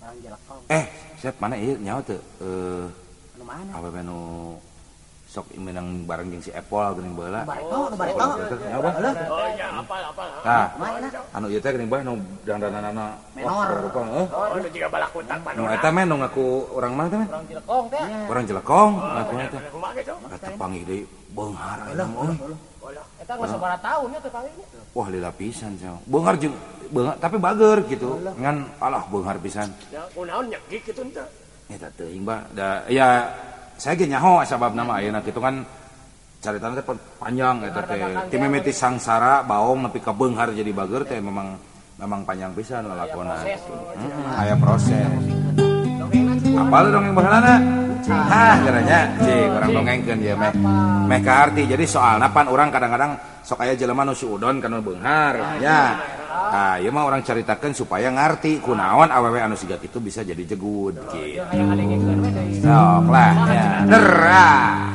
Siap mana ieu nyaho teu Anu mana? awewe nu sok menang bareng jeung si Apple geuning baheula. Bareto. Nyaho bah? Oh iya, apal. Tah. Anu ieu teh geuning bah nu dandanana Menor. Oh, nu jiga balakutak Nu panora. eta mah nu ngaku urang mana teh? Orang Cilekong teh. Urang Jelekong ngakuna teh. Kumaha gitu? Eta panggih deui beunghar eta mah euy. Eta geus sabaraha taun ya teh panggilnya. Wah lila pisan cenah. Beunghar jeung beunghar tapi bager gitu. Ngan alah beunghar pisan. Ya, kunaon nyegik kitu teh. Eta teuing bah. Da ya saya ge nyaho sababna mah ayeuna kitu kan caritana teh panjang eta teh. Ti mimiti sangsara baong nepi ka beunghar jadi bager teh memang panjang pisan lalakonna. Aya proses. Apal dongeng baheulana? Geranya cik urang dongengkeun ieu meh ka arti. Jadi soalna pan urang kadang-kadang sok aya jelema nu suudon kana beunghar nya. Nah, ieu mah urang caritakeun supaya ngarti kunaon awewe anu siga kitu bisa jadi jegud kitu. Sok lah nya. Dera.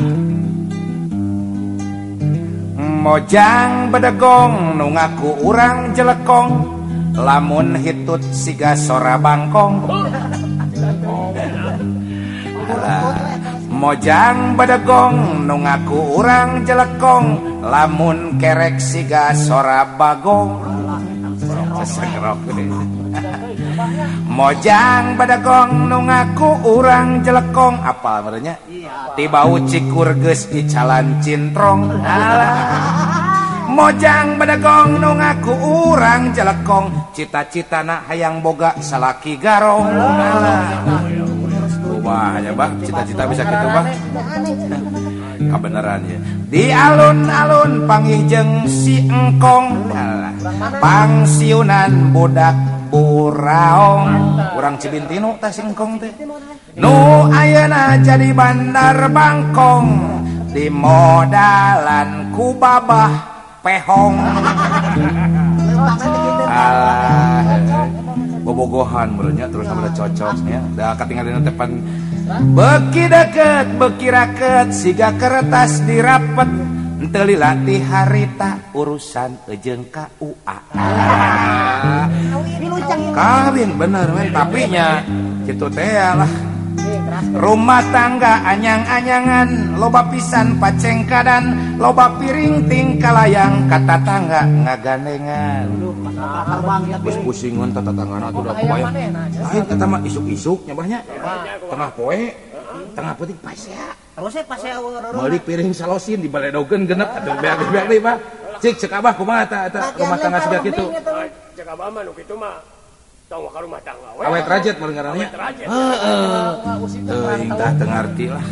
Mojang bedegong nu ngaku urang jelekong lamun hitut siga sora bangkong. Mojang bedegong nu ngaku urang jelekong lamun kerek siga sora bagong. Mojang bedegong nu ngaku urang jelekong apal merenya tibau cikur geus dicalan cintrong. Mojang bedegong nu ngaku urang jelekong cita-citana hayang boga salaki garong. Wah, ya bah, cita-cita bisa gitu bah. Kebenaran ya. Di alun-alun panggih jeung si engkong. Pangsiunan budak buraong. Urang Cibintinu teh si engkong teh. Nu ayeuna jadi bandar Bangkong. Di modalan ku babah pehong. Alah. Bobogohan berenya terus sama cocoknya da katingalina tepan beki deket beki raket siga kertas dirapet henteu lila ti harita urusan ejeung KUA kawin bener men tapi nya kitu teh lah rumah tangga anyang-anyangan loba pisan pacengkadan loba piring tingkalayang kata tangga ngagandengan geus pusingan tata tanggana atuh da kebayang lain eta mah isuk-isuk nyabahnya tengah poe tengah peuting pasea Terus pasea meuli piring salosin dibaledogeun genep atuh beak-beak deui mah cik cek abah kumaha eta rumah tangga siga kitu Cek abah mah nu kitu mah tong ka rumah tangga we. awet rajet meureun ngaranna heeh teuing tah teu ngarti lah.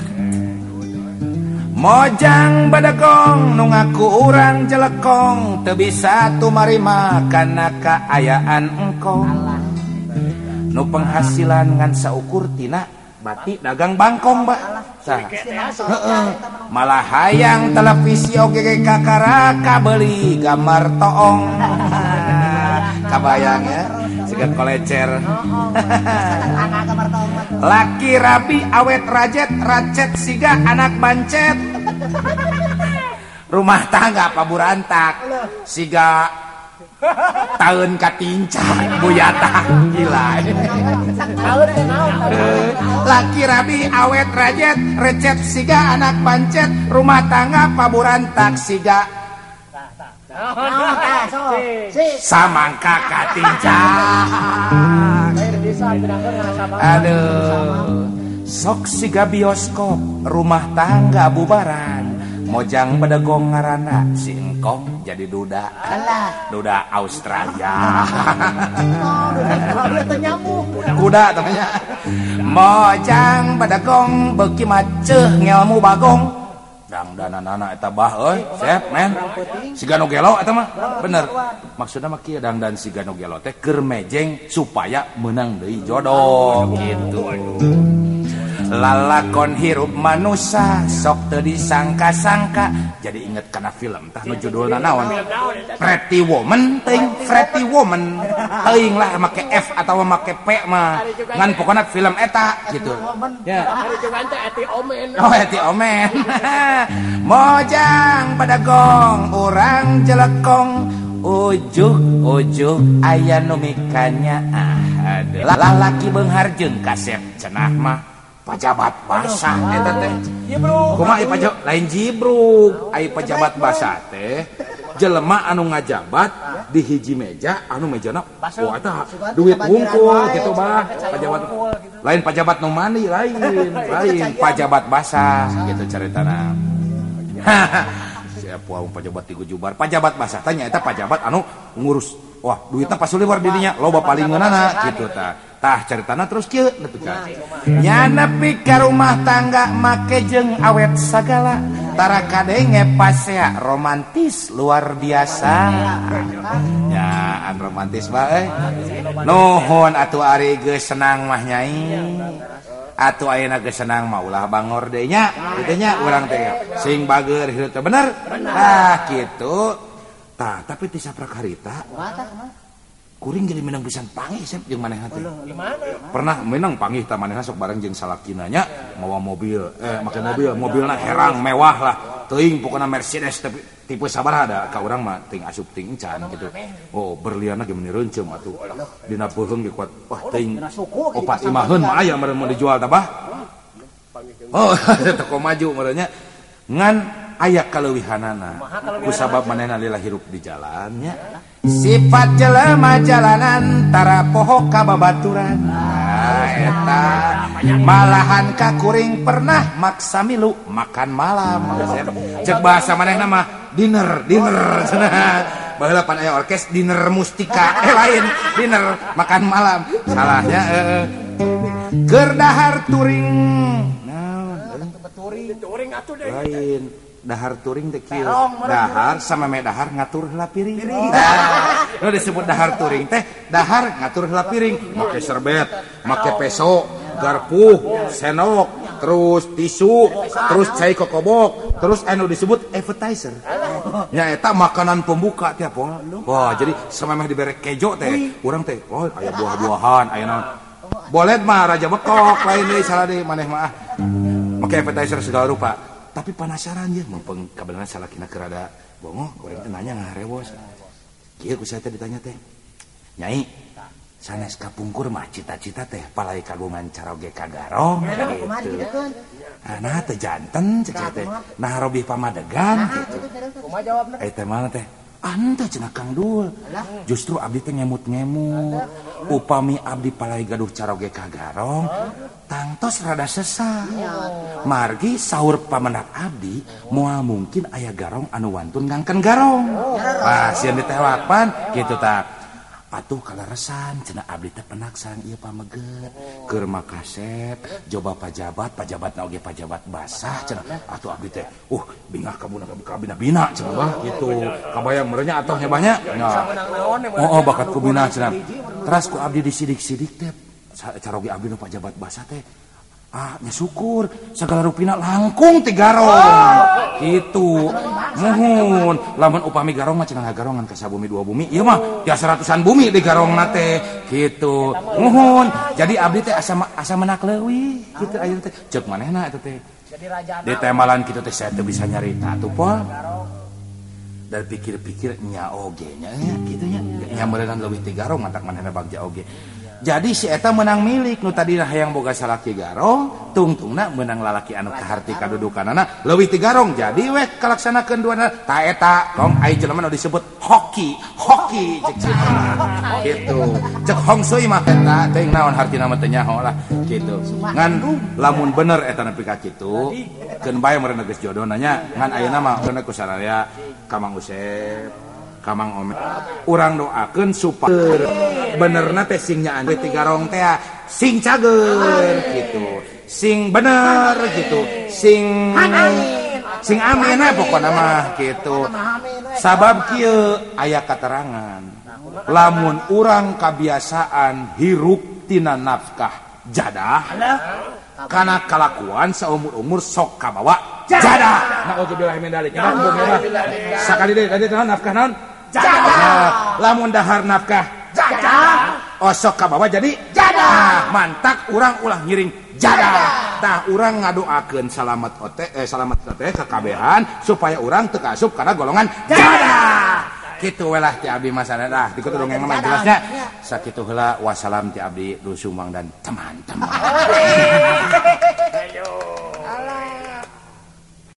Mojang bedegong nu ngaku urang jelekong teu bisa tumarima kana kaayaan engkong nu penghasilan ngan saukur tina bati dagang bangkong ba tah heeh malah hayang televisi oge kakara kabeli gambar toong kabayang ya siga kolecer laki rabi awet racet siga anak bancet rumah tangga paburantak siga taun katincak buyata gila laki rabi awet recet siga anak bancet rumah tangga paburantak siga samangka katincak aduh sok siga bioskop rumah tangga bubaran mojang bedegong ngaranna si engkong jadi duda Australia kuda tanya mojang bedegong beuki maceuh ngelmu bagong dangdanana eta bah euy sep men siga nu gelo eta mah bener maksudna mah kieu dangdan siga nu gelo teh keur mejeng supaya meunang deui jodoh gitu lalakon hirup manusia sok teu disangka-sangka jadi inget kana film tah nu judulna naon Pretty Woman teuing lah make F atau make P mah ngan pokona film eta gitu ya Ari juga teh eti omen. oh eti omen mojang bedegong urang jelekong ujuk aya nu mikanya lalaki beunghar jeung kasep cenah mah pajabat basah eta teh. Kumaha aya pajabat lain jibruk, aya pajabat basah teh jelema anu ngajabat di hiji meja anu mejana oh eta duit wungkul gitu bah pajabat lain pajabat nu mandi lain pajabat basah gitu caritana. Siapa pajabat tigu jubar pajabat basah tanya eta pajabat anu ngurus wah duitna pas liwar dirinya loba palingeunana gitu tah caritana terus kieu nepi ka nya nepi ka rumah tangga make jeung awet sagala tara kadenge pasea romantis luar biasa nya an romantis bae nuhun atuh ari geus senang mah nyai atuh ayeuna geus senang mah ulah bangor deui nya kitu nya urang teh sing bageur hirup teh bener tah kitu tah tapi ti saprak harita kuring jadi menang pisan pangih sep jeung manehna teh pernah menang pangih tah manehna sok bareng jeung salakina nya mawa mobil make mobilna herang mewah lah teuing pokona Mercedes tapi tipe sabaraha da ka urang mah teuing asup teuing encan gitu oh berlianna ge meuni reuncem atuh dina peuheung ge kuat wah teuing 4-5 mah aya meureun mau dijual tah bah oh toko maju meureunnya ngan aya kaleuwihanana kusabab manehna lila hirup di jalannya sifat jelema jalanan tara poho ka babaturan eta malahan ka kuring pernah maksa milu makan malam cek bahasa manehna mah dinner cenah baheula pan aya orkes dinner mustika lain dinner makan malam salahnya keur dahar turing turing atuh deui lain dahar turing teh kieu dahar sama me dahar ngatur heula piring nah disebut dahar turing teh dahar ngatur heula piring make serbet make peso garpu senok terus tisu terus cai kokobok terus anu disebut appetizer nya eta makanan pembuka teh pol wah jadi samemeh dibere kejo teh urang teh oh aya buah-buahan aya naon bolet mah raja bekok lain deui salah deui maneh mah make appetizer segala rupa tapi penasaran ya mumpung kabeneran salakina keur ada bongo urang teh nanya ngaharewos kieu ku saya teh ditanya teh nyai sanes kapungkur mah cita-cita teh palai kagungan caroge kagarong gitu nah teh janten cek teh nah robih pamadegan gitu kumaha jawabna teh mana teh ante cenah Kang Dul justru abdi teh ngemut-ngemut upami abdi palai gaduh caroge kagarong tangtos rada sesah margi saur pamendak abdi moal mungkin aya garong anu wantun ngangken garong wah sieun ditewakpan kitu tah atuh kaleresan cenah abdi teh penak sareng ieu pameget keur makasep joba pajabatna oge pajabat basah cenah atuh abdi teh bingah kabina cenah bah kitu kabayang merenya atoh nya banyak nya bakat kubina cenah teras ku abdi disidik-sidik teh caroge abdi nu pajabat basah teh nya syukur segala rupina langkung ti garong kitu muhun lamun upami garong mah cenah ngagarongan ka sabumi dua bumi ieu mah tiasa ratusan bumi di garongna teh kitu muhun jadi abdi teh asa menak leuwih kitu aya teh ceuk manehna eta teh jadi raja di temalan kitu teh saya teh bisa nyarita atuh pol dan pikir-pikir nya oge nya kitu nya meureunna leuwih ti garong matak manehna bagja oge. Jadi si eta menang milik nu tadina hayang boga salaki garong tungtungna menang lalaki anu kaharti kadudukanana leuwih ti garong jadi weh kalaksanakeun duana ta eta tong aya jelema nu disebut hoki cek gitu cek hong sui mah eta teuing naon hartina mah teu nyaho lah kitu ngan lamun bener eta nepi ka kitu keun bae meureun geus jodohna nya ngan ayeuna mah urang ku sararea ka Mang Usep Kamang Omet urang doakeun supaya benerna teh sing nyaan ti garong teh sing cager gitu sing bener gitu sing amin pokona mah gitu sabab kieu aya katerangan lamun urang kabiasaan hirup tina nafkah jadah kana kalakuan saumur-umur sok kabawa jadah naudzubillah min dzalik sakali deui tadi nafkah naon jadah lamun dahar nafkah jadah osok kabawa jadi jadah mantak urang ulah ngiring jadah tah urang ngadoakeun salamet teh kakabehan supaya urang teu kaasup kana golongan jadah kitu we lah ti abdi masana dah dikutu dongeng mah jelasnya sakitu heula wassalam ti abdi Doel Sumbang dan teman-teman